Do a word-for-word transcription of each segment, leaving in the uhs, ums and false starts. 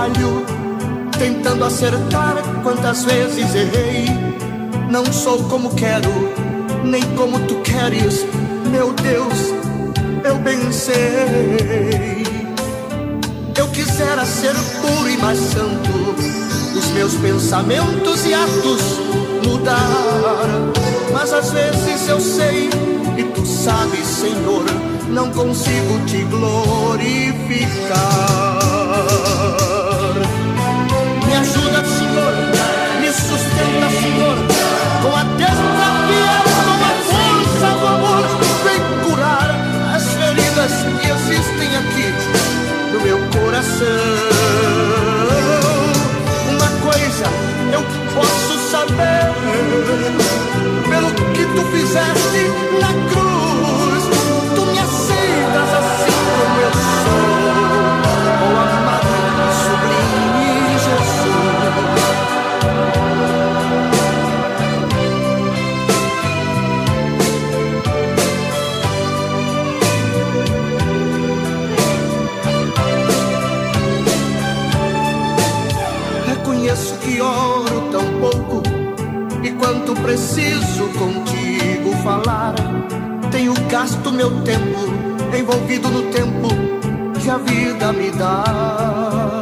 falho, tentando acertar quantas vezes errei. Não sou como quero, nem como tu queres, meu Deus, eu bem sei. Eu quisera ser puro e mais santo, os meus pensamentos e atos mudar, mas às vezes eu sei, e tu sabes, Senhor, não consigo te glorificar. Me ajuda, Senhor, me sustenta, Senhor, com a destra fiel, com a força do amor. Vem curar as feridas que existem aqui no meu coração. Uma coisa eu posso saber, pelo que tu fizeste na cruz, tu me aceitas assim como eu sou, oh amado e sublime Jesus. Reconheço que oro tão pouco, e quanto preciso contigo falar, tenho gasto meu tempo envolvido no tempo que a vida me dá.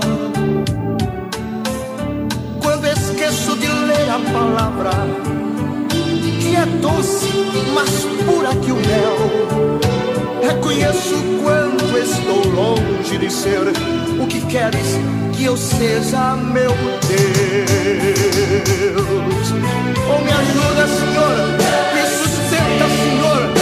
Quando esqueço de ler a palavra, que é doce, mas pura que o mel, reconheço quanto estou longe de ser o que queres que eu seja, meu Deus. Oh, me ajuda, Senhor, me sustenta, Senhor,